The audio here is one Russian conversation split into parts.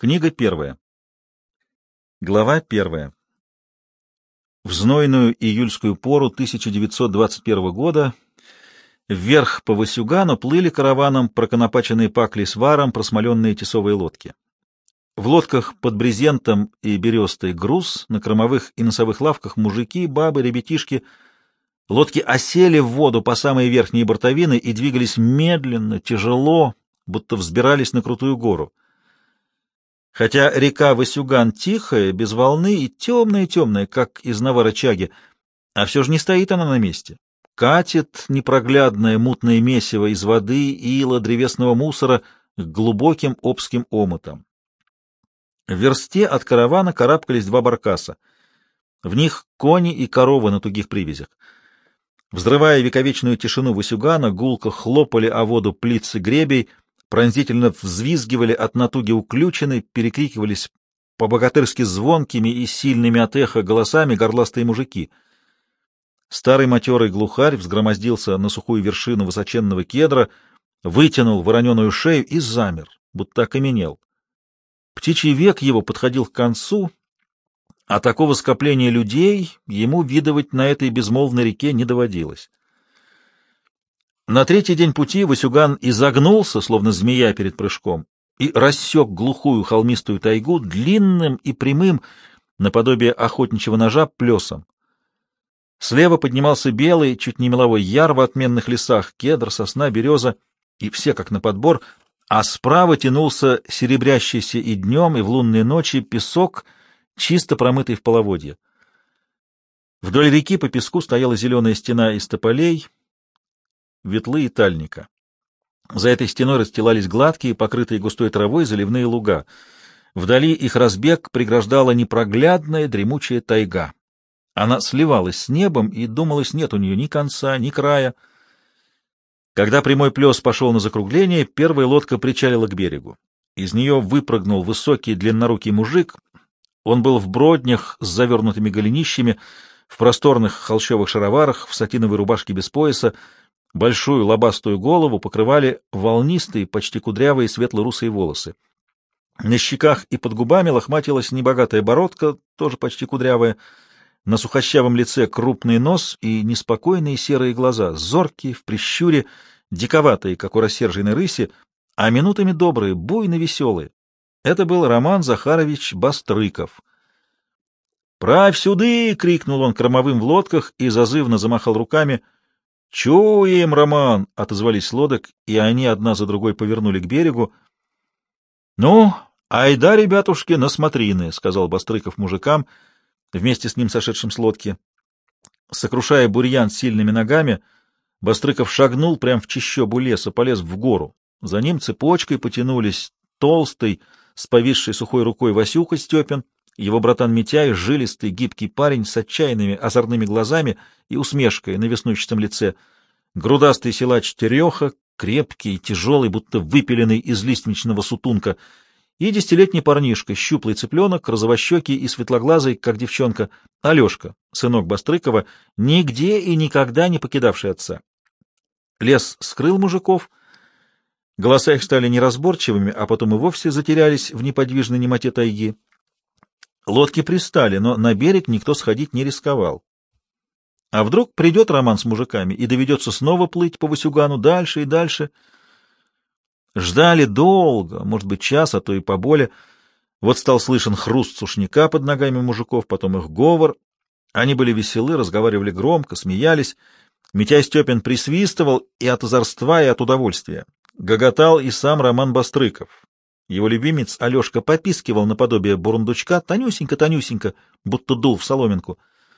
Книга первая. Глава первая. В знойную июльскую пору 1921 года вверх по Васюгану плыли караваном проконопаченные пакли с варом просмоленные тесовые лодки. В лодках под брезентом и берестой груз, на кормовых и носовых лавках мужики, бабы, ребятишки. Лодки осели в воду по самые верхние бортовины и двигались медленно, тяжело, будто взбирались на крутую гору. Хотя река Васюган тихая, без волны и темная-темная, как из Наварычаги, а все же не стоит она на месте. Катит непроглядное мутное месиво из воды, ила, древесного мусора к глубоким обским омутам. В версте от каравана карабкались два баркаса. В них кони и коровы на тугих привязях. Взрывая вековечную тишину Васюгана, гулко хлопали о воду плицы гребей, пронзительно взвизгивали от натуги уключены, перекрикивались по-богатырски звонкими и сильными от эха голосами горластые мужики. Старый матерый глухарь взгромоздился на сухую вершину высоченного кедра, вытянул вороненую шею и замер, будто окаменел. Птичий век его подходил к концу, а такого скопления людей ему видывать на этой безмолвной реке не доводилось. На третий день пути Васюган изогнулся, словно змея перед прыжком, и рассек глухую холмистую тайгу длинным и прямым, наподобие охотничьего ножа, плесом. Слева поднимался белый, чуть не меловой яр в отменных лесах, кедр, сосна, береза, и все как на подбор, а справа тянулся серебрящийся и днем, и в лунные ночи песок, чисто промытый в половодье. Вдоль реки по песку стояла зеленая стена из тополей, ветлы и тальника. За этой стеной расстилались гладкие, покрытые густой травой заливные луга. Вдали их разбег преграждала непроглядная дремучая тайга. Она сливалась с небом, и, думалось, нет у нее ни конца, ни края. Когда прямой плес пошел на закругление, первая лодка причалила к берегу. Из нее выпрыгнул высокий длиннорукий мужик. Он был в броднях с завернутыми голенищами, в просторных холщовых шароварах, в сатиновой рубашке без пояса. Большую лобастую голову покрывали волнистые, почти кудрявые светло-русые волосы. На щеках и под губами лохматилась небогатая бородка, тоже почти кудрявая. На сухощавом лице крупный нос и неспокойные серые глаза, зоркие, в прищуре, диковатые, как у рассерженной рыси, а минутами добрые, буйно веселые. Это был Роман Захарович Бастрыков. «Правь сюды!» — крикнул он кормовым в лодках и зазывно замахал руками. «Чуем, Роман!» — отозвались с лодок, и они одна за другой повернули к берегу. «Ну, айда, ребятушки, на смотрины!» — сказал Бастрыков мужикам, вместе с ним сошедшим с лодки. Сокрушая бурьян сильными ногами, Бастрыков шагнул прямо в чащобу леса, полез в гору. За ним цепочкой потянулись толстый, с повисшей сухой рукой Васюка Степин, его братан Митяй, жилистый, гибкий парень с отчаянными озорными глазами и усмешкой на веснущатом лице, грудастый силач Тереха, крепкий, тяжелый, будто выпиленный из лиственничного сутунка, и десятилетний парнишка, щуплый цыпленок, розовощекий и светлоглазый, как девчонка, Алешка, сынок Бастрыкова, нигде и никогда не покидавший отца. Лес скрыл мужиков, голоса их стали неразборчивыми, а потом и вовсе затерялись в неподвижной немоте тайги. Лодки пристали, но на берег никто сходить не рисковал. А вдруг придет Роман с мужиками, и доведется снова плыть по Васюгану дальше и дальше. Ждали долго, может быть, час, а то и поболее. Вот стал слышен хруст сушняка под ногами мужиков, потом их говор. Они были веселы, разговаривали громко, смеялись. Митяй Степин присвистывал и от озорства, и от удовольствия. Гоготал и сам Роман Бастрыков. Его любимец Алешка попискивал наподобие бурундучка, тонюсенько-тонюсенько, будто дул в соломинку.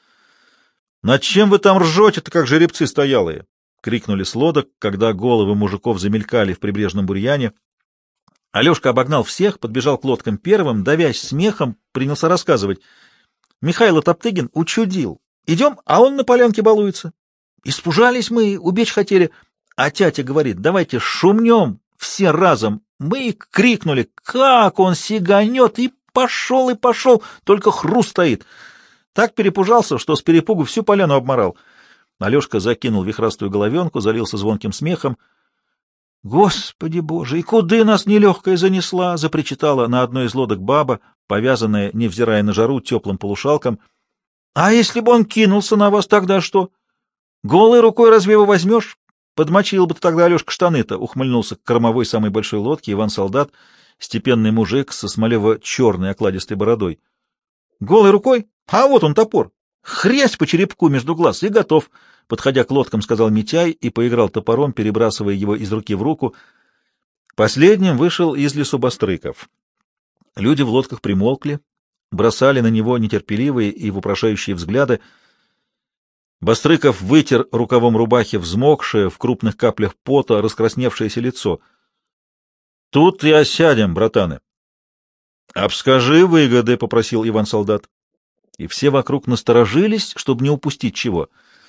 — Над чем вы там ржете-то, как жеребцы стоялые? — крикнули с лодок, когда головы мужиков замелькали в прибрежном бурьяне. Алешка обогнал всех, подбежал к лодкам первым, давясь смехом, принялся рассказывать. Михайло Топтыгин учудил. Идем, а он на полянке балуется. Испужались мы, убечь хотели. А тятя говорит, давайте шумнем все разом. Мы и крикнули, как он сиганет, и пошел, только хруст стоит. Так перепужался, что с перепугу всю поляну обморал. Алешка закинул вихрастую головенку, залился звонким смехом. «Господи Боже, и куды нас нелегкая занесла!» — запричитала на одной из лодок баба, повязанная, невзирая на жару, теплым полушалком. «А если бы он кинулся на вас, тогда что? Голой рукой разве его возьмешь? Подмочил бы ты тогда, Алешка, штаны-то!» — ухмыльнулся к кормовой самой большой лодки Иван-солдат, степенный мужик со смолево-черной окладистой бородой. «Голой рукой? А вот он топор! Хрясь по черепку между глаз и готов!» Подходя к лодкам, сказал Митяй и поиграл топором, перебрасывая его из руки в руку. Последним вышел из лесу Бастрыков. Люди в лодках примолкли, бросали на него нетерпеливые и вопрошающие взгляды. Бастрыков вытер рукавом рубахи взмокшее, в крупных каплях пота, раскрасневшееся лицо. — Тут и осядем, братаны. — Обскажи выгоды, — попросил Иван-солдат. И все вокруг насторожились, чтобы не упустить чего.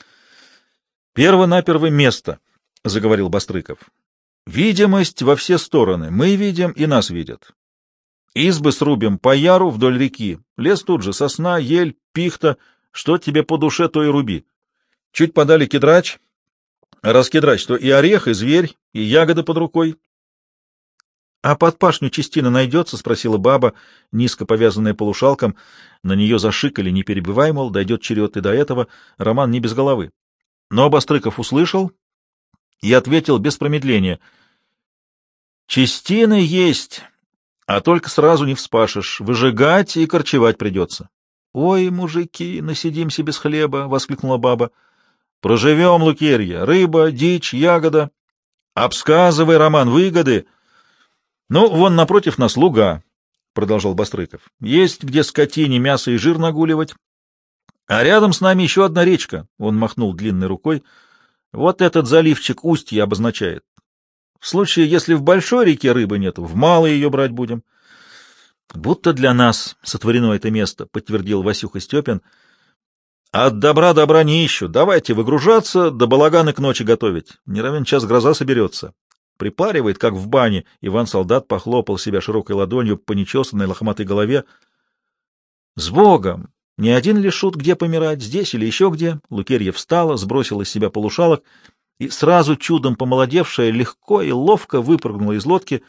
— Перво-наперво место, — заговорил Бастрыков. — Видимость во все стороны. Мы видим, и нас видят. Избы срубим по яру вдоль реки. Лес тут же, сосна, ель, пихта. Что тебе по душе, то и руби. Чуть подали кедрач. Раз кедрач, то и орех, и зверь, и ягоды под рукой. — А под пашню частина найдется? — спросила баба, низко повязанная полушалком. На нее зашикали, не перебивай, мол, дойдет черед и до этого. Роман не без головы. Но Бастрыков услышал и ответил без промедления. — Частины есть, а только сразу не вспашешь. Выжигать и корчевать придется. — Ой, мужики, насидимся без хлеба! — воскликнула баба. — Проживем, Лукерья, рыба, дичь, ягода. Обсказывай, Роман, выгоды. — Ну, вон напротив нас луга, — продолжал Бастрыков. — Есть где скотине мясо и жир нагуливать. А рядом с нами еще одна речка, — он махнул длинной рукой. Вот этот заливчик устье обозначает. В случае, если в большой реке рыбы нет, в малой ее брать будем. — Будто для нас сотворено это место, — подтвердил Васюха Степин. — От добра не ищу. Давайте выгружаться, да балаганы к ночи готовить. Не равен час гроза соберется. Припаривает, как в бане. Иван-солдат похлопал себя широкой ладонью по нечесанной лохматой голове. — С Богом! Не один ли шут, где помирать, здесь или еще где? Лукерья встала, сбросила из себя полушалок и, сразу чудом помолодевшая, легко и ловко выпрыгнула из лодки.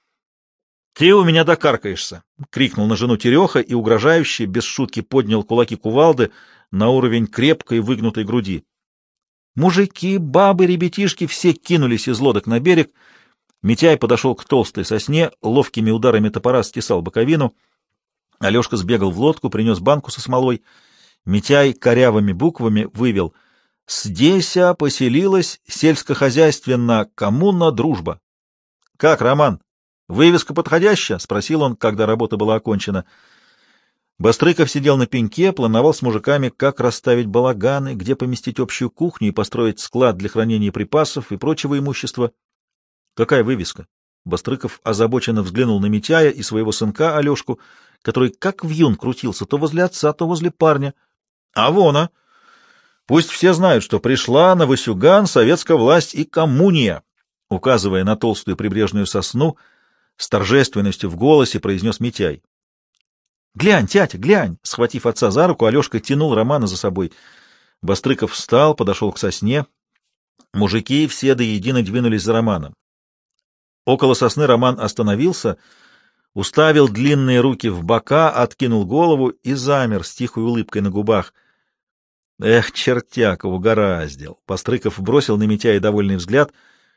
— Ты у меня докаркаешься! — крикнул на жену Тереха и угрожающе, без шутки, поднял кулаки кувалды на уровень крепкой выгнутой груди. Мужики, бабы, ребятишки все кинулись из лодок на берег. Митяй подошел к толстой сосне, ловкими ударами топора стесал боковину. Алешка сбегал в лодку, принес банку со смолой. Митяй корявыми буквами вывел: «Здеся поселилась сельскохозяйственная коммуна «Дружба». — Как, Роман, вывеска подходящая? — спросил он, когда работа была окончена. Бастрыков сидел на пеньке, плановал с мужиками, как расставить балаганы, где поместить общую кухню и построить склад для хранения припасов и прочего имущества. — Какая вывеска? Бастрыков озабоченно взглянул на Митяя и своего сынка Алешку, который как вьюн крутился то возле отца, то возле парня. — А вон, а! Пусть все знают, что пришла на Васюган советская власть и коммуния, — указывая на толстую прибрежную сосну, с торжественностью в голосе произнес Митяй. — Глянь, тятя, глянь! — схватив отца за руку, Алешка тянул Романа за собой. Бастрыков встал, подошел к сосне. Мужики все до едино двинулись за Романом. Около сосны Роман остановился, уставил длинные руки в бока, откинул голову и замер с тихой улыбкой на губах. Эх, чертяка, угораздил! Бастрыков бросил на Митяя довольный взгляд.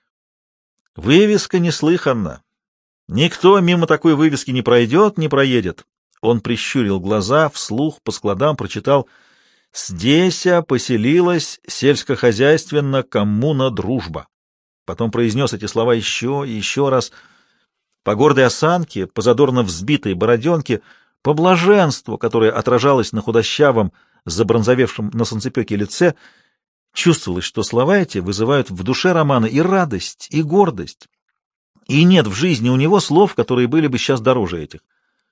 Вывеска неслыханна. Никто мимо такой вывески не пройдет, не проедет. Он прищурил глаза, вслух по складам прочитал: «Здеся поселилась сельскохозяйственная коммуна «Дружба». Потом произнес эти слова еще и еще раз. По гордой осанке, по задорно взбитой бороденке, по блаженству, которое отражалось на худощавом, забронзовевшем на солнцепеке лице, чувствовалось, что слова эти вызывают в душе Романа и радость, и гордость. И нет в жизни у него слов, которые были бы сейчас дороже этих.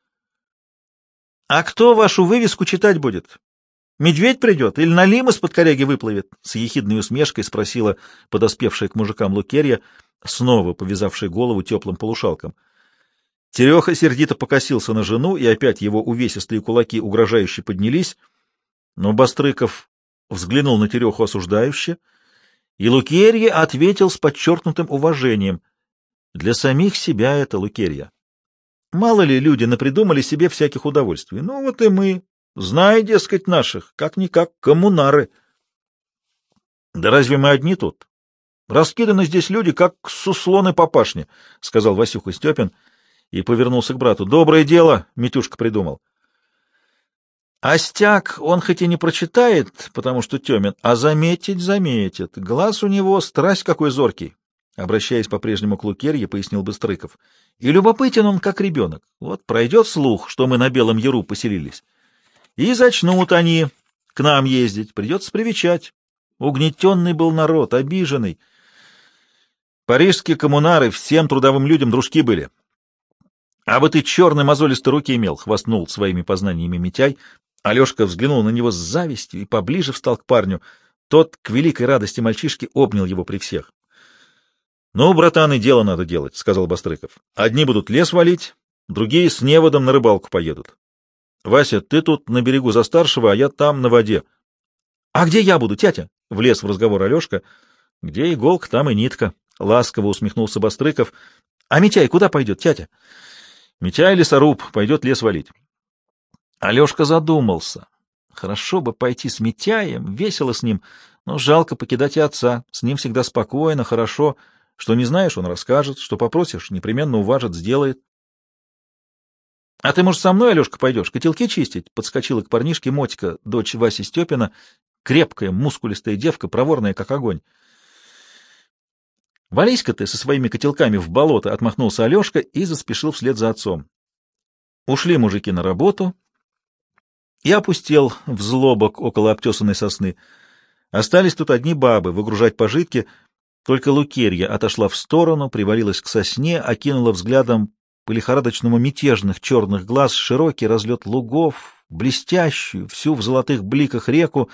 — А кто вашу вывеску читать будет? Медведь придет или налим из-под коряги выплывет? — с ехидной усмешкой спросила подоспевшая к мужикам Лукерья, снова повязавшая голову теплым полушалком. Тереха сердито покосился на жену, и опять его увесистые кулаки угрожающе поднялись, но Бастрыков взглянул на Тереху осуждающе, и Лукерья ответил с подчеркнутым уважением: Для самих себя это, Лукерья. Мало ли люди напридумали себе всяких удовольствий. Ну вот и мы, зная, дескать, наших, как-никак коммунары. Да разве мы одни тут? Раскиданы здесь люди, как суслоны по пашне, — сказал Васюха Степин и повернулся к брату. — Доброе дело, Митюшка придумал. Остяк он хоть и не прочитает, потому что темен, а заметить заметит. Глаз у него страсть какой зоркий. Обращаясь по-прежнему к Лукерье, пояснил Быстрыков. И любопытен он, как ребенок. Вот пройдет слух, что мы на Белом Яру поселились. И зачнут они к нам ездить. Придется привечать. Угнетенный был народ, обиженный. Парижские коммунары всем трудовым людям дружки были. А бы ты черной мозолистой руки имел, — хвастнул своими познаниями Митяй. Алешка взглянул на него с завистью и поближе встал к парню. Тот, к великой радости мальчишки, обнял его при всех. — Ну, братан, и дело надо делать, — сказал Бастрыков. — Одни будут лес валить, другие с неводом на рыбалку поедут. Вася, ты тут на берегу за старшего, а я там на воде. — А где я буду, тятя? — влез в разговор Алешка. — Где иголка, там и нитка. — ласково усмехнулся Бастрыков. — А Митяй куда пойдет, тятя? — Митяй лесоруб, пойдет лес валить. Алешка задумался. Хорошо бы пойти с Митяем, весело с ним, но жалко покидать и отца. С ним всегда спокойно, хорошо. Что не знаешь, он расскажет, что попросишь, непременно уважит, сделает. — А ты, может, со мной, Алешка, пойдешь котелки чистить? — подскочила к парнишке Мотька, дочь Васи Степина, крепкая, мускулистая девка, проворная, как огонь. — Вались-ка ты со своими котелками в болото, — отмахнулся Алешка и заспешил вслед за отцом. Ушли мужики на работу, и опустел взлобок около обтесанной сосны. Остались тут одни бабы выгружать пожитки, только Лукерья отошла в сторону, привалилась к сосне, окинула взглядом по лихорадочному мятежных черных глаз широкий разлет лугов, блестящую, всю в золотых бликах реку,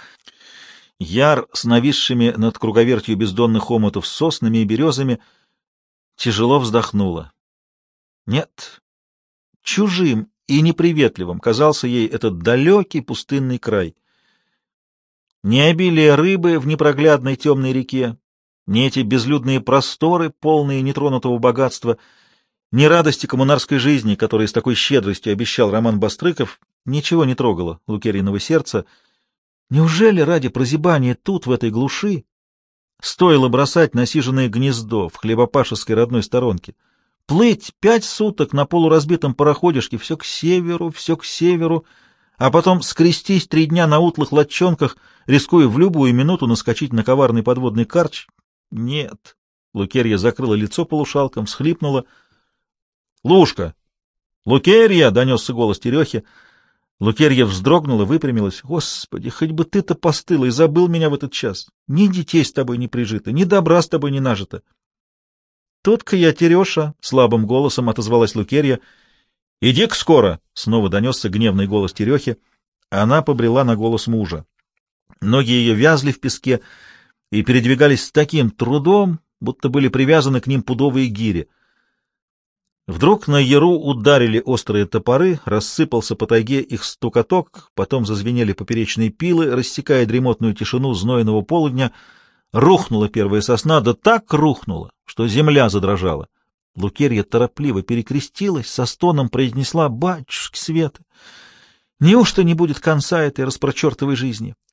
Яр с нависшими над круговертью бездонных омутов соснами и березами, тяжело вздохнула. Нет, чужим и неприветливым казался ей этот далекий пустынный край. Ни обилие рыбы в непроглядной темной реке, ни эти безлюдные просторы, полные нетронутого богатства, ни радости коммунарской жизни, которые с такой щедростью обещал Роман Бастрыков, ничего не трогало Лукерьиного сердца. Неужели ради прозябания тут, в этой глуши, стоило бросать насиженное гнездо в хлебопашеской родной сторонке? Плыть 5 суток на полуразбитом пароходишке все к северу, а потом скрестись 3 дня на утлых лодчонках, рискуя в любую минуту наскочить на коварный подводный карч? Нет. Лукерья закрыла лицо полушалком, всхлипнула. — Лушка! — Лукерья! — донесся голос Терехи. Лукерья вздрогнула, выпрямилась. — Господи, хоть бы ты-то постыла и забыл меня в этот час. Ни детей с тобой не прижито, ни добра с тобой не нажито. — Тут-ка я, Тереша! — слабым голосом отозвалась Лукерья. — Иди-ка скоро! — снова донесся гневный голос Терехи. Она побрела на голос мужа. Ноги ее вязли в песке и передвигались с таким трудом, будто были привязаны к ним пудовые гири. Вдруг на яру ударили острые топоры, рассыпался по тайге их стукоток, потом зазвенели поперечные пилы, рассекая дремотную тишину знойного полудня. Рухнула первая сосна, да так рухнула, что земля задрожала. Лукерья торопливо перекрестилась, со стоном произнесла: «Батюшки Светы! Неужто не будет конца этой распрочертовой жизни?